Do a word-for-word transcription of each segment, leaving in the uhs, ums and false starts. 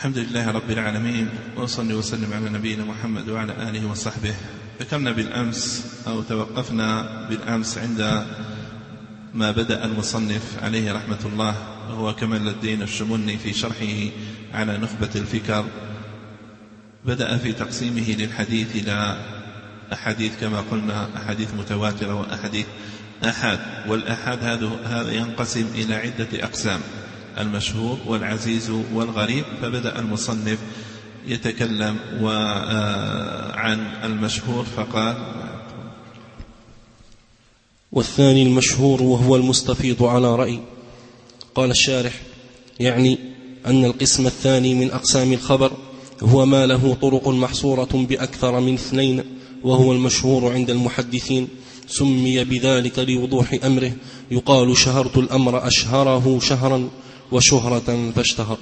الحمد لله رب العالمين، وصلي وسلم على نبينا محمد وعلى آله وصحبه. ذكرنا بالأمس أو توقفنا بالأمس عند ما بدأ المصنف عليه رحمة الله، وهو كمال الدين الشمني في شرحه على نخبة الفكر. بدأ في تقسيمه للحديث إلى أحاديث كما قلنا، أحاديث متواترة وأحاديث آحاد. والآحاد هذا ينقسم إلى عدة أقسام: المشهور والعزيز والغريب. فبدأ المصنف يتكلم عن المشهور فقال: والثاني المشهور وهو المستفيض على رأي. قال الشارح: يعني أن القسم الثاني من أقسام الخبر هو ما له طرق محصورة بأكثر من اثنين، وهو المشهور عند المحدثين. سمي بذلك لوضوح أمره، يقال شهرت الأمر أشهره شهرا وشهرة فاشتهر.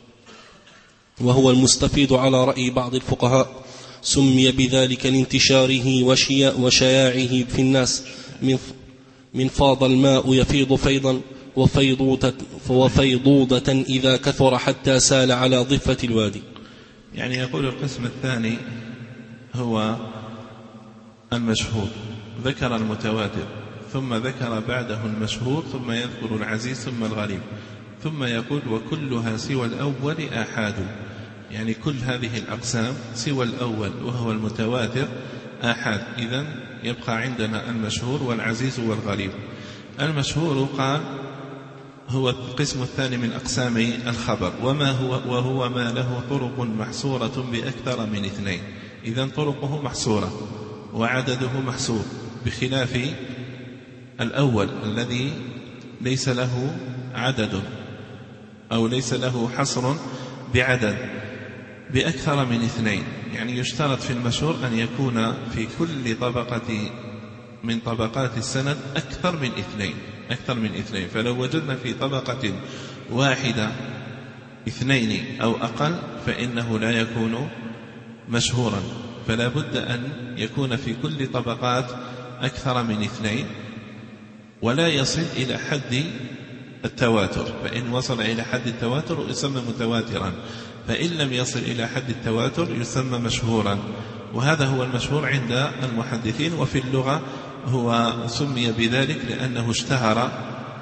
وهو المستفيض على رأي بعض الفقهاء، سمي بذلك لانتشاره وشياعه في الناس، من فاض الماء يفيض فيضا وفيضودة, وفيضودة إذا كثر حتى سال على ضفة الوادي. يعني يقول القسم الثاني هو المشهور، ذكر المتواتر ثم ذكر بعده المشهور، ثم يذكر العزيز ثم الغريب، ثم يقول: وكلها سوى الأول آحاد. يعني كل هذه الأقسام سوى الأول وهو المتواتر آحاد. إذن يبقى عندنا المشهور والعزيز والغريب. المشهور قال هو القسم الثاني من أقسام الخبر، وما هو وهو ما له طرق محصورة بأكثر من اثنين. إذن طرقه محصورة وعدده محصور، بخلاف الأول الذي ليس له عدد أو ليس له حصر بعدد بأكثر من اثنين. يعني يشترط في المشهور أن يكون في كل طبقة من طبقات السند أكثر من اثنين أكثر من اثنين فلو وجدنا في طبقة واحدة اثنين أو أقل فإنه لا يكون مشهورا، فلا بد أن يكون في كل طبقات أكثر من اثنين، ولا يصل إلى حد التواتر. فإن وصل إلى حد التواتر يسمى متواترا، فإن لم يصل إلى حد التواتر يسمى مشهورا. وهذا هو المشهور عند المحدثين. وفي اللغة هو سمي بذلك لأنه اشتهر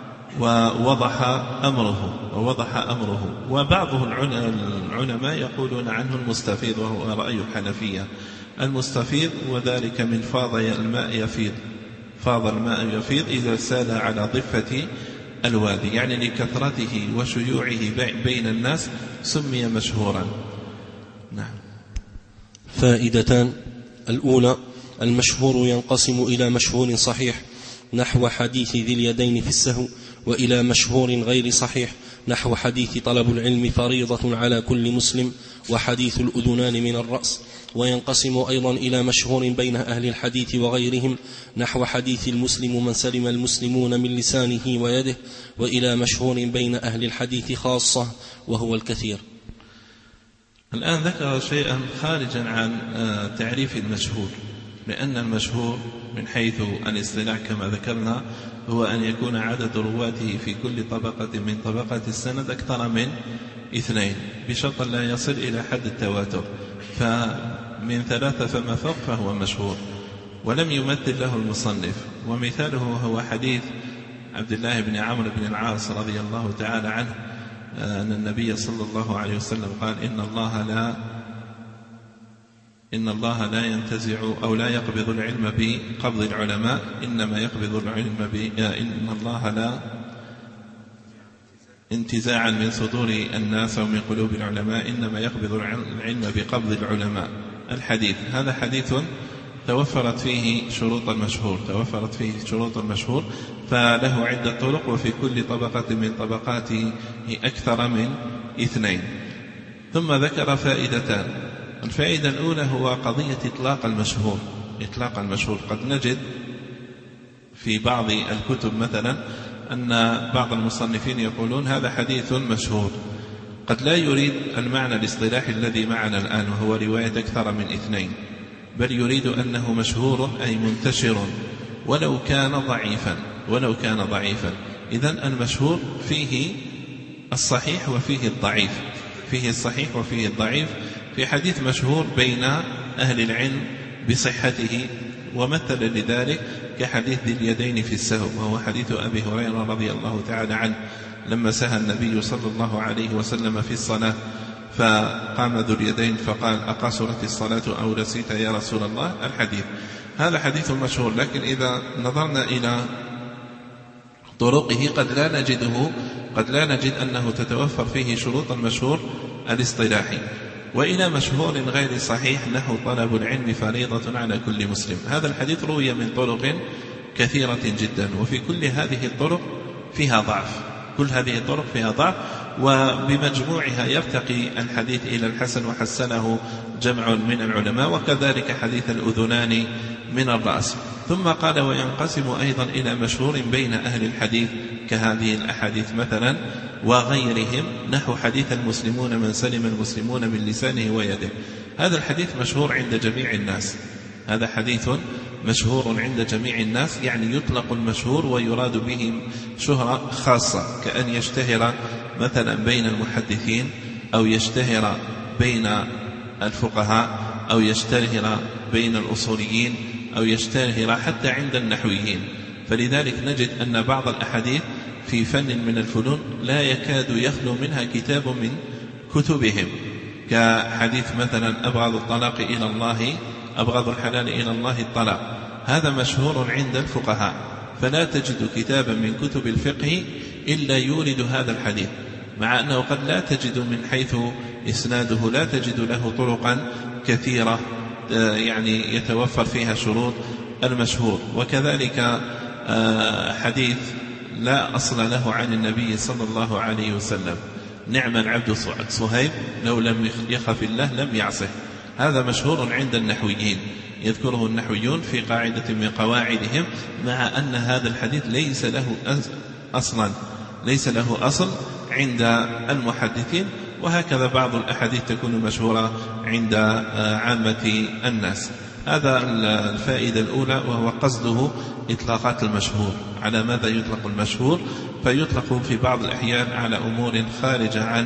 ووضح أمره ووضح أمره وبعض العلماء يقولون عنه المستفيض، وهو رأي الحنفية. المستفيض وذلك من فاض الماء يفيض، فاض الماء يفيض إذا سال على ضفة الوادي، يعني لكثرته وشيوعه بين الناس سمي مشهورا. نعم. فائدتان: الأولى: المشهور ينقسم إلى مشهور صحيح نحو حديث ذي اليدين في السهو، وإلى مشهور غير صحيح نحو حديث طلب العلم فريضة على كل مسلم، وحديث الأذنان من الرأس. وينقسم أيضا إلى مشهور بين أهل الحديث وغيرهم نحو حديث المسلم من سلم المسلمون من لسانه ويده، وإلى مشهور بين أهل الحديث خاصة وهو الكثير. الآن ذكر شيئا خارجا عن تعريف المشهور، لأن المشهور من حيث الاصطلاح كما ذكرنا هو أن يكون عدد رواته في كل طبقة من طبقات السند أكثر من اثنين، بشرط لا يصل إلى حد التواتر. فمن ثلاثة فما فوق فهو مشهور، ولم يمثل له المصنف. ومثاله هو حديث عبد الله بن عمرو بن العاص رضي الله تعالى عنه أن النبي صلى الله عليه وسلم قال: إن الله لا إن الله لا ينتزع أو لا يقبض العلم بقبض العلماء، إنما يقبض العلم ب إن الله لا انتزاعا من صدور الناس ومن قلوب العلماء، إنما يقبض العلم بقبض العلماء. الحديث هذا حديث توفرت فيه شروط المشهور توفرت فيه شروط المشهور فله عدة طرق، وفي كل طبقة من طبقاته أكثر من اثنين. ثم ذكر فائدتان. الفائدة الأولى هو قضية إطلاق المشهور إطلاق المشهور قد نجد في بعض الكتب مثلا أن بعض المصنفين يقولون هذا حديث مشهور، قد لا يريد المعنى الاصطلاحي الذي معنا الآن وهو رواية أكثر من اثنين، بل يريد أنه مشهور أي منتشر ولو كان ضعيفا ولو كان ضعيفا إذن المشهور فيه الصحيح وفيه الضعيف. فيه الصحيح وفيه الضعيف. في حديث مشهور بين أهل العلم بصحته، ومثل لذلك كحديث ذي اليدين في السهو، وهو حديث أبي هريرة رضي الله تعالى عنه لما سهى النبي صلى الله عليه وسلم في الصلاة فقام ذو اليدين فقال: أقصرت الصلاة أو نسيت يا رسول الله؟ الحديث هذا حديث مشهور، لكن إذا نظرنا إلى طرقه قد لا نجده قد لا نجد أنه تتوفر فيه شروط المشهور الاصطلاحي. وإلى مشهور غير صحيح نحو طلب العلم فريضة على كل مسلم. هذا الحديث روي من طرق كثيرة جدا، وفي كل هذه الطرق فيها ضعف، كل هذه الطرق فيها ضعف، وبمجموعها يرتقي الحديث إلى الحسن، وحسنه جمع من العلماء، وكذلك حديث الأذنان من الرأس. ثم قال: وينقسم أيضا إلى مشهور بين أهل الحديث كهذه الأحاديث مثلا وغيرهم، نحو حديث المسلمون من سلم المسلمون من لسانه ويده. هذا الحديث مشهور عند جميع الناس، هذا حديث مشهور عند جميع الناس، يعني يطلق المشهور ويراد به شهرة خاصة، كأن يشتهر مثلا بين المحدثين، أو يشتهر بين الفقهاء، أو يشتهر بين الأصوليين، أو يشتهر حتى عند النحويين. فلذلك نجد أن بعض الأحاديث في فن من الفنون لا يكاد يخلو منها كتاب من كتبهم، كحديث مثلا أبغض الطلاق إلى الله أبغض الحلال إلى الله الطلاق، هذا مشهور عند الفقهاء، فلا تجد كتابا من كتب الفقه إلا يورد هذا الحديث، مع أنه قد لا تجد من حيث إسناده لا تجد له طرقا كثيرة يعني يتوفر فيها شروط المشهور. وكذلك حديث لا أصل له عن النبي صلى الله عليه وسلم: نعم العبد صهيب لو لم يخف الله لم يعصه، هذا مشهور عند النحويين، يذكره النحويون في قاعدة من قواعدهم، مع أن هذا الحديث ليس له أصلا ليس له أصل عند المحدثين. وهكذا بعض الأحاديث تكون مشهورة عند عامة الناس. هذا الفائدة الأولى، وهو قصده إطلاقات المشهور. على ماذا يطلق المشهور؟ فيطلق في بعض الأحيان على أمور خارجة عن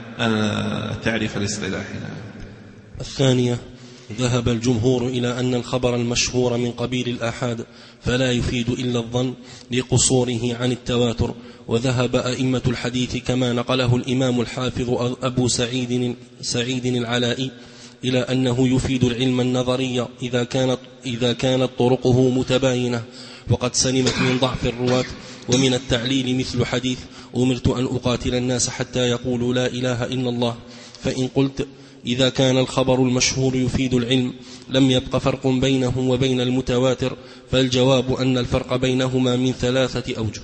التعريف الاصطلاحي. الثانية: ذهب الجمهور إلى أن الخبر المشهور من قبيل الآحاد فلا يفيد إلا الظن لقصوره عن التواتر. وذهب أئمة الحديث كما نقله الإمام الحافظ أبو سعيد, سعيد العلائي إلى أنه يفيد العلم النظري إذا كانت, إذا كانت طرقه متباينة، وقد سلمت من ضعف الرواة ومن التعليل، مثل حديث أمرت أن أقاتل الناس حتى يقولوا لا إله إلا الله. فإن قلت إذا كان الخبر المشهور يفيد العلم لم يبق فرق بينه وبين المتواتر، فالجواب أن الفرق بينهما من ثلاثة أوجه.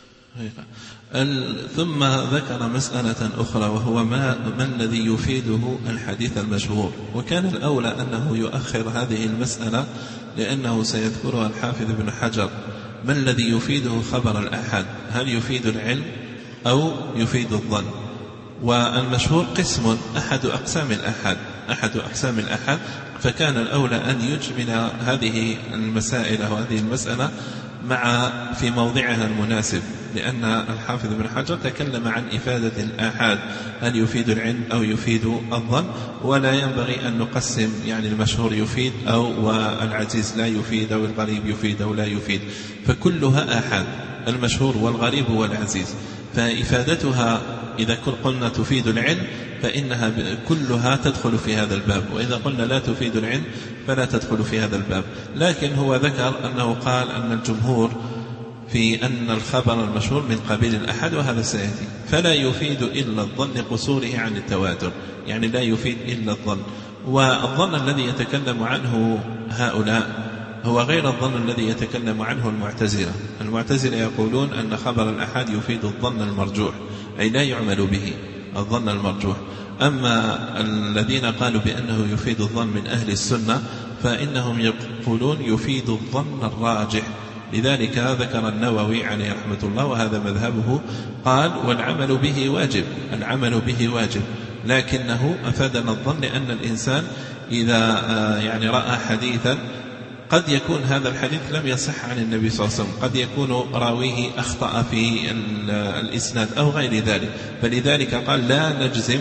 ثم ذكر مسألة أخرى، وهو ما, ما الذي يفيده الحديث المشهور. وكان الأولى أنه يؤخر هذه المسألة، لأنه سيذكرها الحافظ ابن حجر. ما الذي يفيده خبر الأحد؟ هل يفيد العلم أو يفيد الظن؟ والمشهور قسم أحد أقسام الأحد أحد أقسام الأحد فكان الأولى أن يجمل هذه المسائل وهذه المسألة مع في موضعها المناسب، لأن الحافظ ابن حجر تكلم عن إفادة الآحاد، هل يفيد العلم أو يفيد الظن، ولا ينبغي أن نقسم يعني المشهور يفيد أو والعزيز لا يفيد أو الغريب يفيد أو لا يفيد، فكلها آحاد، المشهور والغريب والعزيز. فإفادتها إذا قلنا تفيد العلم فإنها كلها تدخل في هذا الباب، وإذا قلنا لا تفيد العلم فلا تدخل في هذا الباب. لكن هو ذكر أنه قال أن الجمهور في أن الخبر المشهور من قبيل الأحد، وهذا سيأتي، فلا يفيد إلا الظن لقصوره عن التواتر، يعني لا يفيد إلا الظن. والظن الذي يتكلم عنه هؤلاء هو غير الظن الذي يتكلم عنه المعتزلة. المعتزلة يقولون أن خبر الأحد يفيد الظن المرجوح، أي لا يعمل به، الظن المرجوح. أما الذين قالوا بأنه يفيد الظن من أهل السنة فإنهم يقولون يفيد الظن الراجح. لذلك ذكر النووي عليه رحمة الله وهذا مذهبه، قال والعمل به واجب، العمل به واجب، لكنه أفادنا الظن لأن الإنسان إذا يعني رأى حديثا قد يكون هذا الحديث لم يصح عن النبي صلى الله عليه وسلم، قد يكون راويه أخطأ في الإسناد أو غير ذلك، فلذلك قال لا نجزم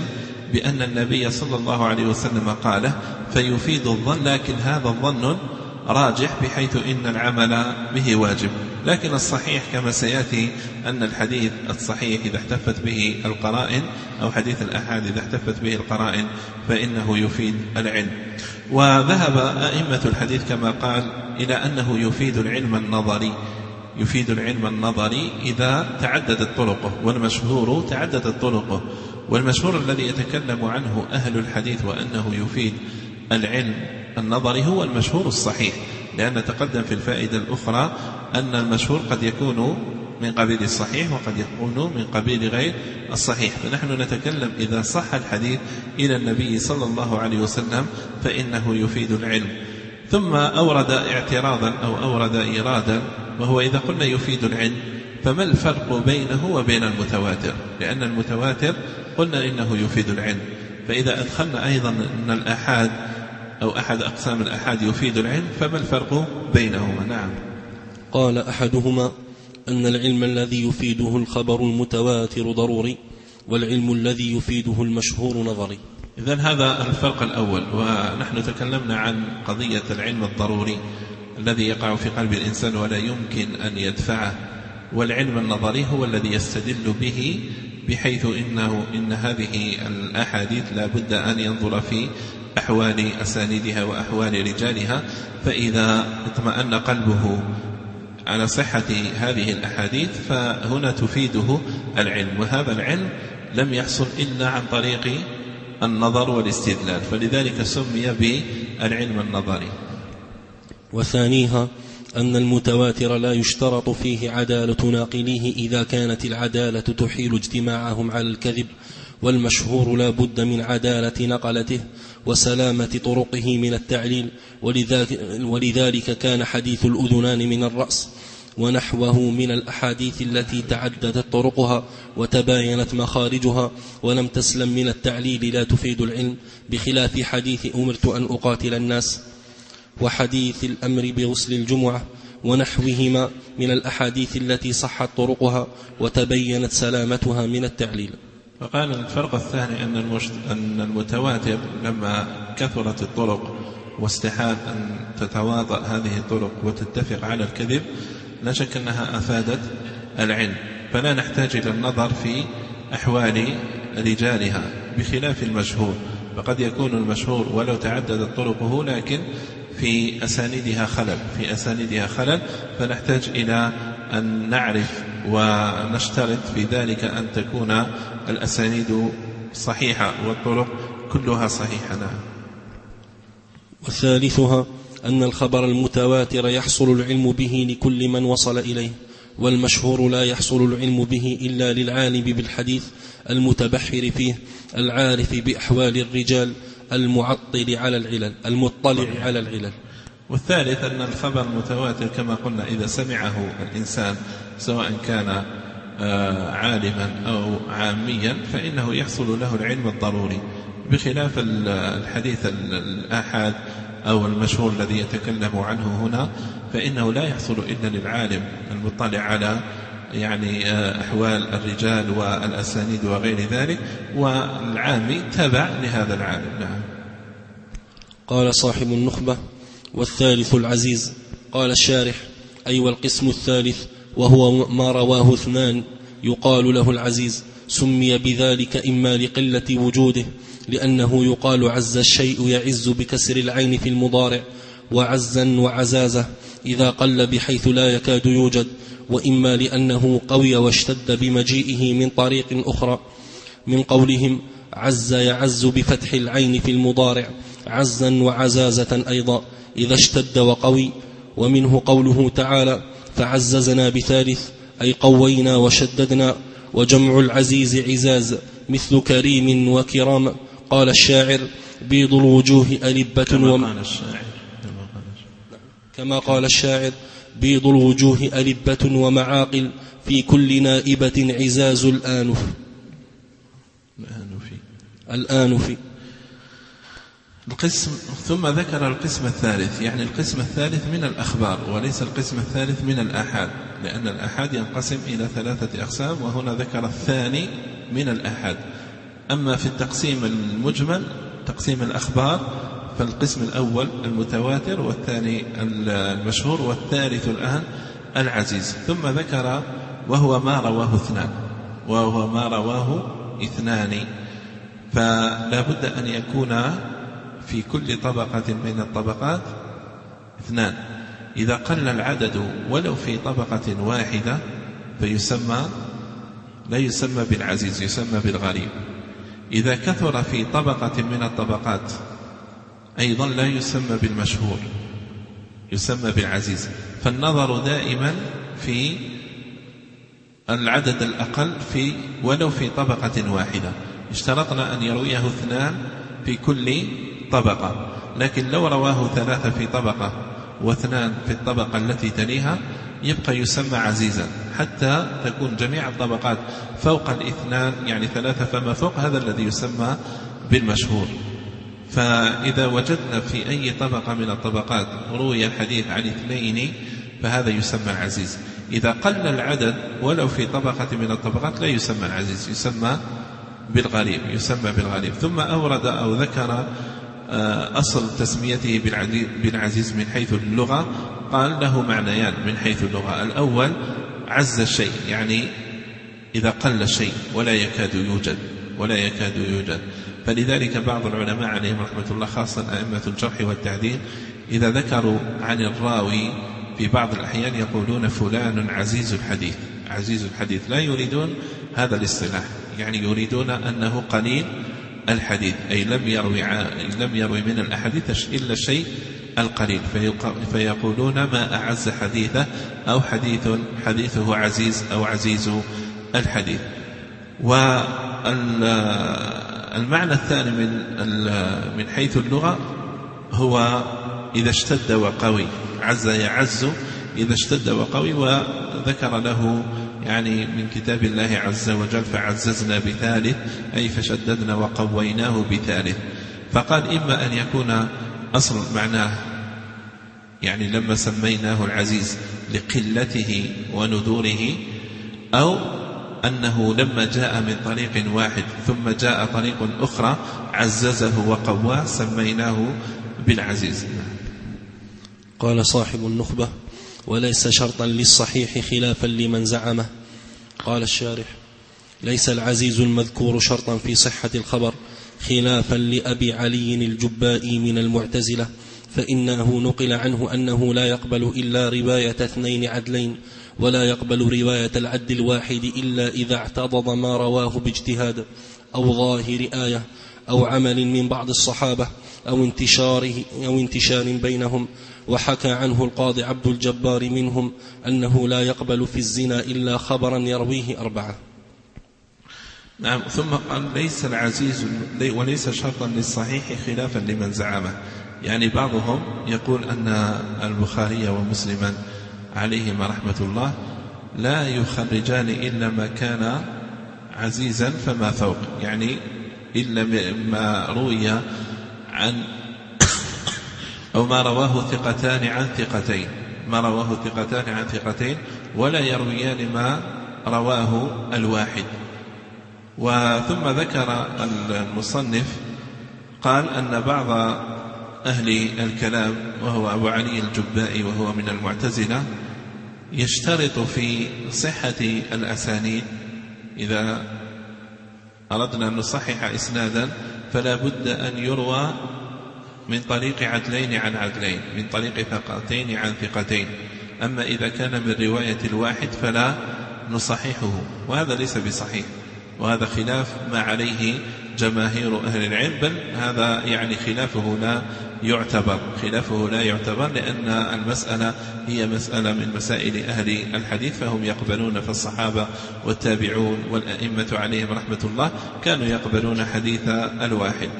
بأن النبي صلى الله عليه وسلم قاله فيفيد الظن، لكن هذا الظن راجح بحيث إن العمل به واجب. لكن الصحيح كما سيأتي أن الحديث الصحيح إذا احتفت به القرائن أو حديث الأحاد إذا احتفت به القرائن فإنه يفيد العلم. وذهب أئمة الحديث كما قال إلى أنه يفيد العلم النظري، يفيد العلم النظري إذا تعددت طرقه، والمشهور تعددت طرقه، والمشهور الذي يتكلم عنه أهل الحديث وأنه يفيد العلم النظري هو المشهور الصحيح، لأن تقدم في الفائدة الأخرى أن المشهور قد يكون من قبيل الصحيح وقد يكون من قبيل غير الصحيح. فنحن نتكلم إذا صح الحديث إلى النبي صلى الله عليه وسلم فإنه يفيد العلم. ثم أورد اعتراضا أو أورد إيرادا، وهو إذا قلنا يفيد العلم فما الفرق بينه وبين المتواتر؟ لأن المتواتر قلنا إنه يفيد العلم، فإذا أدخلنا أيضا أن الأحاد أو أحد أقسام الأحاد يفيد العلم فما الفرق بينهما؟ نعم. قال أحدهما أن العلم الذي يفيده الخبر المتواتر ضروري، والعلم الذي يفيده المشهور نظري. إذن هذا الفرق الأول. ونحن تكلمنا عن قضية العلم الضروري الذي يقع في قلب الإنسان ولا يمكن أن يدفعه، والعلم النظري هو الذي يستدل به بحيث إنه إن هذه الأحاديث لا بد أن ينظر في أحوال أسانيدها وأحوال رجالها، فإذا اطمأن قلبه على صحة هذه الأحاديث فهنا تفيده العلم، وهذا العلم لم يحصل إلا عن طريق النظر والاستدلال، فلذلك سمي بالعلم النظري. وثانيها أن المتواتر لا يشترط فيه عدالة ناقليه إذا كانت العدالة تحيل اجتماعهم على الكذب، والمشهور لا بد من عدالة نقلته وسلامة طرقه من التعليل، ولذلك كان حديث الأذنان من الرأس ونحوه من الأحاديث التي تعددت طرقها وتباينت مخارجها ولم تسلم من التعليل لا تفيد العلم، بخلاف حديث أمرت أن أقاتل الناس وحديث الأمر بغسل الجمعة ونحوهما من الأحاديث التي صحت طرقها وتبينت سلامتها من التعليل. فقال الفرق الثاني أن المتواتر لما كثرت الطرق واستحال أن تتواطأ هذه الطرق وتتفق على الكذب لا شك أنها أفادت العلم، فلا نحتاج إلى النظر في أحوال رجالها، بخلاف المشهور، فقد يكون المشهور ولو تعددت طرقه لكن في أسانيدها خلل في أسانيدها خلل فنحتاج إلى أن نعرف ونشترط في ذلك أن تكون الأسانيد صحيحة والطرق كلها صحيحة. نعم. وثالثها أن الخبر المتواتر يحصل العلم به لكل من وصل إليه، والمشهور لا يحصل العلم به إلا للعالم بالحديث المتبحر فيه العارف بأحوال الرجال المعطل على العلل المطلع على العلل. والثالث أن الخبر المتواتر كما قلنا إذا سمعه الإنسان سواء كان عالما أو عاميا فإنه يحصل له العلم الضروري، بخلاف الحديث الآحاد أو المشهور الذي يتكلم عنه هنا فإنه لا يحصل إلا للعالم المطلع على يعني أحوال الرجال والأسانيد وغير ذلك، والعامي تبع لهذا العالم. نعم. قال صاحب النخبة: والثالث العزيز. قال الشارح: أي والقسم الثالث وهو ما رواه اثنان يقال له العزيز، سمي بذلك إما لقلة وجوده لأنه يقال عز الشيء يعز بكسر العين في المضارع، وعزا وعزازة إذا قل بحيث لا يكاد يوجد، وإما لأنه قوي واشتد بمجيئه من طريق أخرى، من قولهم عز يعز بفتح العين في المضارع عزا وعزازة أيضا إذا اشتد وقوي. ومنه قوله تعالى: فعززنا بثالث أي قوينا وشددنا، وجمع العزيز عزاز مثل كريم وكرام. قال الشاعر: بيض الوجوه ألبة وم... كما قال الشاعر: بيض الوجوه ألبة ومعاقل في كل نائبة عزاز الآنف الآنف. القسم ثم ذكر القسم الثالث، يعني القسم الثالث من الأخبار وليس القسم الثالث من الآحاد، لأن الآحاد ينقسم إلى ثلاثة أقسام، وهنا ذكر الثاني من الآحاد. أما في التقسيم المجمل تقسيم الأخبار فالقسم الأول المتواتر، والثاني المشهور، والثالث الآن العزيز. ثم ذكر وهو ما رواه اثنان، وهو ما رواه اثنان، فلا بد أن يكون في كل طبقة من الطبقات اثنان. إذا قل العدد ولو في طبقة واحدة فيسمى لا يسمى بالعزيز، يسمى بالغريب. إذا كثر في طبقة من الطبقات أيضا لا يسمى بالمشهور، يسمى بالعزيز. فالنظر دائما في العدد الأقل في ولو في طبقة واحدة. اشترطنا أن يرويه اثنان في كل طبقة، لكن لو رواه ثلاثة في طبقة واثنان في الطبقة التي تليها يبقى يسمى عزيزا، حتى تكون جميع الطبقات فوق الاثنان، يعني ثلاثة فما فوق، هذا الذي يسمى بالمشهور. فإذا وجدنا في أي طبقة من الطبقات روي الحديث عن اثنين فهذا يسمى العزيز. إذا قل العدد ولو في طبقة من الطبقات لا يسمى العزيز، يسمى بالغريب، يسمى بالغريب. ثم أورد أو ذكر أصل تسميته بالعزيز من حيث اللغة، قال له معنيان من حيث اللغة. الأول عز الشيء، يعني إذا قل الشيء ولا يكاد يوجد ولا يكاد يوجد فلذلك بعض العلماء عليهم رحمة الله، خاصة أئمة الجرح والتعديل، إذا ذكروا عن الراوي في بعض الأحيان يقولون فلان عزيز الحديث. عزيز الحديث لا يريدون هذا الاصطلاح، يعني يريدون أنه قليل الحديث، أي لم يروي لم يروي من الأحاديث إلا الشيء القليل، فيقولون ما أعز حديثه، أو حديث حديثه عزيز أو عزيز الحديث. والمعنى الثاني من من حيث اللغة هو إذا اشتد وقوي، عز يعز إذا اشتد وقوي. وذكر له يعني من كتاب الله عز وجل فعززنا بثالث، أي فشددنا وقويناه بثالث. فقال إما أن يكون أصل معناه يعني لما سميناه العزيز لقلته وندوره، أو أنه لما جاء من طريق واحد ثم جاء طريق أخرى عززه وقواه سميناه بالعزيز. قال صاحب النخبة: وليس شرطا للصحيح خلافا لمن زعمه. قال الشارح: ليس العزيز المذكور شرطا في صحة الخبر خلافا لأبي علي الجبائي من المعتزلة، فإنه نقل عنه أنه لا يقبل إلا رواية اثنين عدلين، ولا يقبل رواية العدل الواحد إلا إذا اعتضد ما رواه باجتهاد أو ظاهر آية أو عمل من بعض الصحابة أو انتشاره أو انتشار بينهم. وحكى عنه القاضي عبد الجبار منهم أنه لا يقبل في الزنا إلا خبرا يرويه أربعة. نعم. ثم قال: ليس العزيز وليس شرطا للصحيح خلافا لمن زعمه. يعني بعضهم يقول أن البخاري ومسلما عليهما رحمة الله لا يخرجان إلا ما كان عزيزا فما فوق، يعني إلا ما روي عن أو ما رواه ثقتان عن ثقتين، ما رواه ثقتان عن ثقتين، ولا يرويان ما رواه الواحد. وثم ذكر المصنف قال أن بعض أهل الكلام وهو أبو علي الجبائي وهو من المعتزلة يشترط في صحة الأسانيد، إذا أردنا أن نصحح إسنادا فلا بد أن يروى من طريق عدلين عن عدلين، من طريق ثقتين عن ثقتين. أما إذا كان من رواية الواحد فلا نصححه، وهذا ليس بصحيح، وهذا خلاف ما عليه جماهير أهل العلم، بل هذا يعني خلافه لا يعتبر خلافه لا يعتبر لأن المسألة هي مسألة من مسائل أهل الحديث، فهم يقبلون، فالصحابة والتابعون والأئمة عليهم رحمة الله كانوا يقبلون حديث الواحد.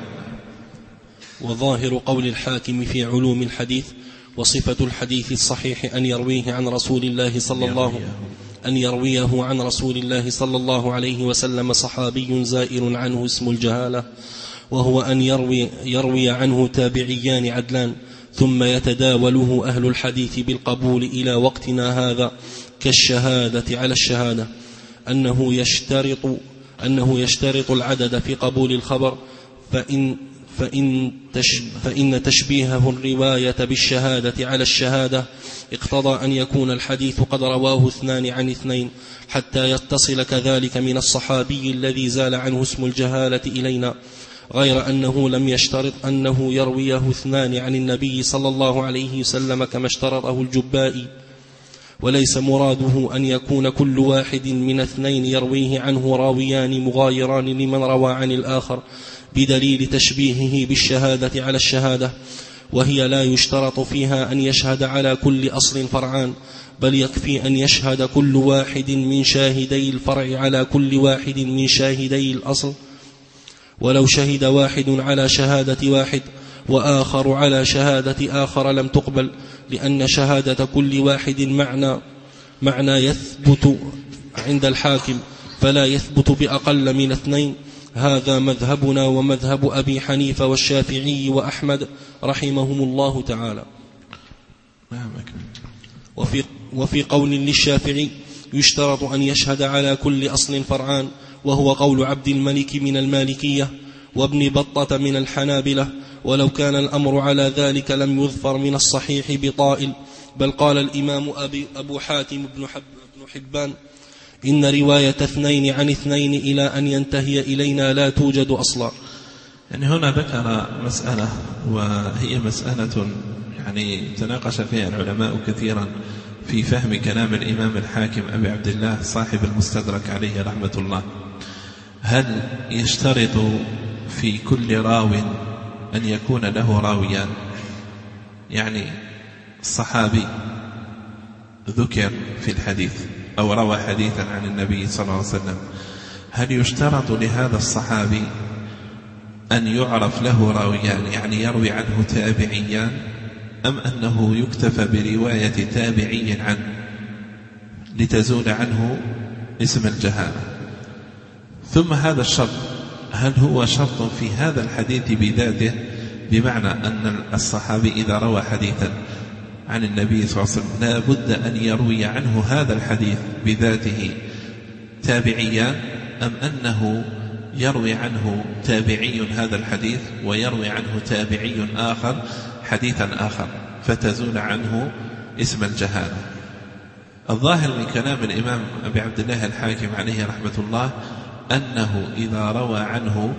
وظاهر قول الحاكم في علوم الحديث: وصفة الحديث الصحيح أن يرويه عن رسول الله صلى الله أن يرويه عن رسول الله صلى الله عليه وسلم صحابي زائر عنه اسم الجهالة، وهو أن يروي, يروي عنه تابعيان عدلان، ثم يتداوله أهل الحديث بالقبول إلى وقتنا هذا كالشهادة على الشهادة، أنه يشترط أنه يشترط العدد في قبول الخبر، فإن, فإن, تش فإن تشبيهه الرواية بالشهادة على الشهادة اقتضى أن يكون الحديث قد رواه اثنان عن اثنين حتى يتصل كذلك من الصحابي الذي زال عنه اسم الجهالة إلينا، غير أنه لم يشترط أنه يرويه اثنان عن النبي صلى الله عليه وسلم كما اشترطه الجبائي، وليس مراده أن يكون كل واحد من اثنين يرويه عنه راويان مغايران لمن روى عن الآخر بدليل تشبيهه بالشهادة على الشهادة، وهي لا يشترط فيها أن يشهد على كل أصل فرعان، بل يكفي أن يشهد كل واحد من شاهدي الفرع على كل واحد من شاهدي الأصل. ولو شهد واحد على شهادة واحد وآخر على شهادة آخر لم تقبل، لأن شهادة كل واحد معنى معنى يثبت عند الحاكم، فلا يثبت بأقل من اثنين. هذا مذهبنا ومذهب أبي حنيفة والشافعي وأحمد رحمهم الله تعالى. وفي, وفي قول للشافعي يشترط أن يشهد على كل أصل فرعان، وهو قول عبد الملك من المالكية وابن بطة من الحنابلة، ولو كان الأمر على ذلك لم يظفر من الصحيح بطائل، بل قال الإمام أبي أبو حاتم بن حبان إن رواية اثنين عن اثنين إلى أن ينتهي إلينا لا توجد أصلا. يعني هنا ذكر مسألة، وهي مسألة يعني تناقش فيها العلماء كثيرا في فهم كلام الإمام الحاكم أبي عبد الله صاحب المستدرك عليه رحمة الله. هل يشترط في كل راو أن يكون له راويان؟ يعني الصحابي ذكر في الحديث أو روى حديثا عن النبي صلى الله عليه وسلم، هل يشترط لهذا الصحابي أن يعرف له راويان، يعني يروي عنه تابعيان، أم أنه يكتفى برواية تابعي عنه لتزول عنه اسم الجهالة؟ ثم هذا الشرط هل هو شرط في هذا الحديث بذاته، بمعنى أن الصحابي إذا روى حديثا عن النبي صلى الله عليه وسلم لا بد أن يروي عنه هذا الحديث بذاته تابعيان، أم أنه يروي عنه تابعي هذا الحديث ويروي عنه تابعي آخر حديثا آخر فتزول عنه اسم الجهالة؟ الظاهر من كلام الإمام أبي عبد الله الحاكم عليه رحمة الله أنه إذا روى عنه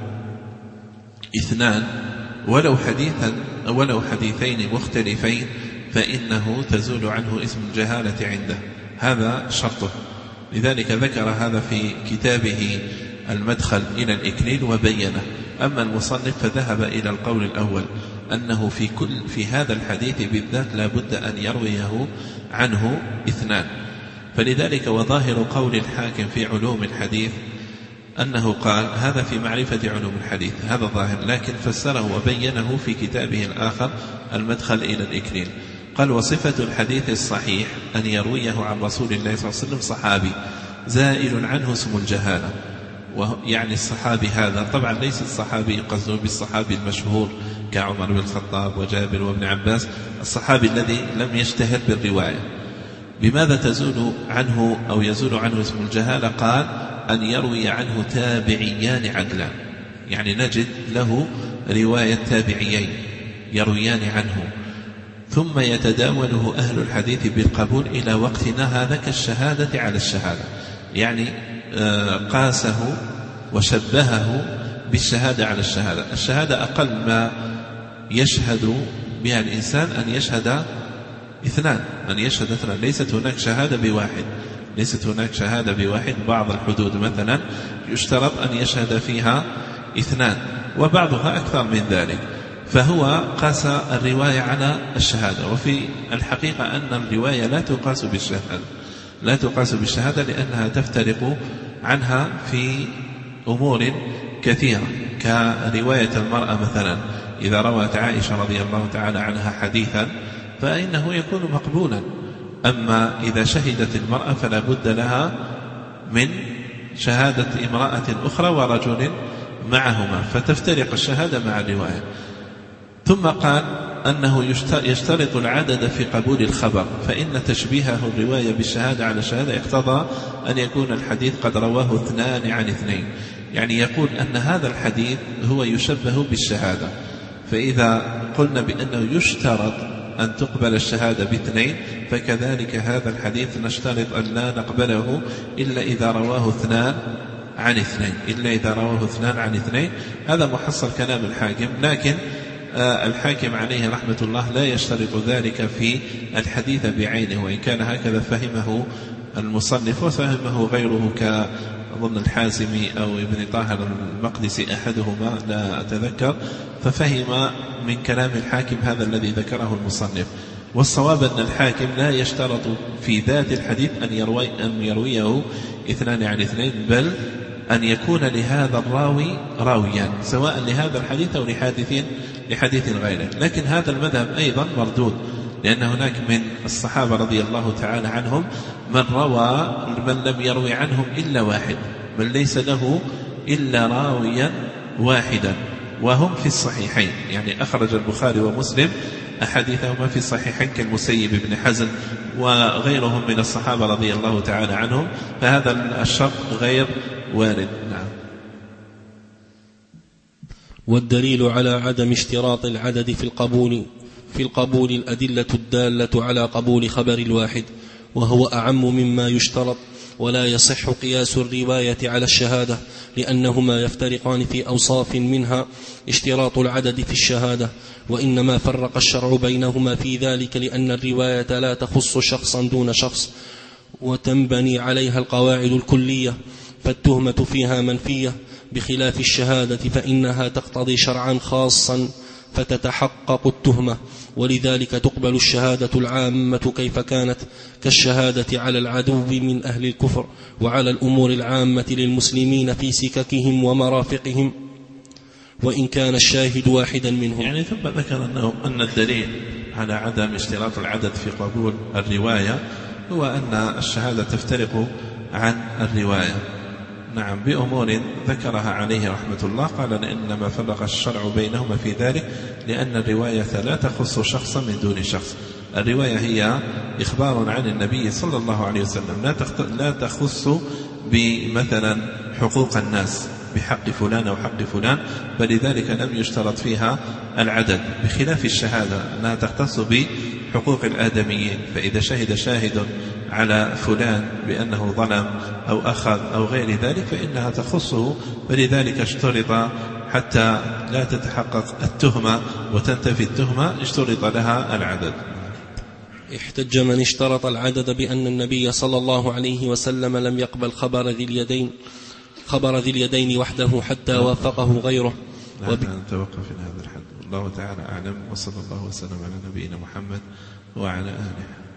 اثنان ولو حديثا ولو حديثين مختلفين فإنه تزول عنه اسم الجهالة عنده، هذا شرطه. لذلك ذكر هذا في كتابه المدخل إلى الإكليل وبينه. أما المصنف فذهب إلى القول الأول أنه في كل في هذا الحديث بالذات لا بد أن يرويه عنه اثنان. فلذلك وظاهر قول الحاكم في علوم الحديث أنه قال هذا في معرفة علوم الحديث، هذا ظاهر، لكن فسره وبينه في كتابه الآخر المدخل إلى الإكليل. قال وصفة الحديث الصحيح أن يرويه عن رسول الله صلى الله عليه وسلم صحابي زائل عنه اسم الجهالة. يعني الصحابي هذا طبعا ليس الصحابي قصده بالصحابي المشهور كعمر بن الخطاب وجابر وابن عباس، الصحابي الذي لم يشتهر بالرواية. بماذا تزول عنه أو يزول عنه اسم الجهالة؟ قال أن يروي عنه تابعيان عدلان، يعني نجد له رواية تابعيين يرويان عنه، ثم يتداوله أهل الحديث بالقبول إلى وقتنا هذا كالشهادة على الشهادة، يعني قاسه وشبهه بالشهادة على الشهادة. الشهادة أقل ما يشهد بها الإنسان أن يشهد اثنان، أن يشهد اثنان، ليست هناك شهادة بواحد، ليست هناك شهادة بواحد. بعض الحدود مثلا يشترط أن يشهد فيها اثنان، وبعضها أكثر من ذلك. فهو قاس الرواية على الشهادة، وفي الحقيقة أن الرواية لا تقاس بالشهادة، لا تقاس بالشهادة لأنها تفترق عنها في أمور كثيرة، كرواية المرأة مثلا إذا روت عائشة رضي الله تعالى عنها حديثا فإنه يكون مقبولا، أما إذا شهدت المرأة فلا بد لها من شهادة امرأة أخرى ورجل معهما، فتفترق الشهادة مع الرواية. ثم قال أنه يشترط العدد في قبول الخبر، فإن تشبيهه الرواية بالشهادة على شهادة اقتضى أن يكون الحديث قد رواه اثنان عن اثنين، يعني يقول أن هذا الحديث هو يشبه بالشهادة، فإذا قلنا بأنه يشترط أن تقبل الشهادة باثنين فكذلك هذا الحديث نشترط أن لا نقبله إلا إذا رواه اثنان عن اثنين إلا إذا رواه اثنان عن اثنين. هذا محصل كلام الحاكم، لكن آه الحاكم عليه رحمة الله لا يشترط ذلك في الحديث بعينه، وإن كان هكذا فهمه المصنف وفهمه غيره كأظن الحازمي أو ابن طاهر المقدسي أحدهما لا أتذكر، ففهم من كلام الحاكم هذا الذي ذكره المصنف. والصواب أن الحاكم لا يشترط في ذات الحديث أن, يروي أن يرويه اثنان عن اثنين، بل أن يكون لهذا الراوي راويا سواء لهذا الحديث أو لحادث لحديث غيره. لكن هذا المذهب أيضا مردود، لأن هناك من الصحابة رضي الله تعالى عنهم من روى من لم يروي عنهم إلا واحد، من ليس له إلا راويا واحدا، وهم في الصحيحين، يعني أخرج البخاري ومسلم أحاديثهما في الصحيحين كالمسيب بن حزن وغيرهم من الصحابة رضي الله تعالى عنهم، فهذا الشرط غير وارد. نعم. والدليل على عدم اشتراط العدد في القبول في القبول الأدلة الدالة على قبول خبر الواحد، وهو أعم مما يشترط، ولا يصح قياس الرواية على الشهادة لأنهما يفترقان في أوصاف، منها اشتراط العدد في الشهادة، وإنما فرق الشرع بينهما في ذلك لأن الرواية لا تخص شخصا دون شخص وتنبني عليها القواعد الكلية، فالتهمة فيها منفية، بخلاف الشهادة فإنها تقتضي شرعا خاصا فتتحقق التهمة، ولذلك تقبل الشهادة العامة كيف كانت، كالشهادة على العدو من أهل الكفر وعلى الأمور العامة للمسلمين في سككهم ومرافقهم، وإن كان الشاهد واحدا منهم. يعني ثم ذكر أنه أن الدليل على عدم اشتراط العدد في قبول الرواية هو أن الشهادة تفترق عن الرواية، نعم، بأمور ذكرها عليه رحمة الله. قال إنما فرق الشرع بينهما في ذلك لأن الرواية لا تخص شخصا من دون شخص. الرواية هي إخبار عن النبي صلى الله عليه وسلم، لا تخص بمثلا حقوق الناس بحق فلان أو حق فلان، فلذلك لم يشترط فيها العدد، بخلاف الشهادة أنها تختص بحقوق الآدميين، فإذا شهد شاهد على فلان بأنه ظلم أو أخذ أو غير ذلك فإنها تخصه، فلذلك اشترط حتى لا تتحقق التهمة وتنتفي التهمة اشترط لها العدد. احتج من اشترط العدد بأن النبي صلى الله عليه وسلم لم يقبل خبر ذي اليدين خبر ذي اليدين وحده حتى وافقه غيره. وب... نتوقف في هذا الحد، الله تعالى أعلم، وصلى الله وسلم على نبينا محمد وعلى آله.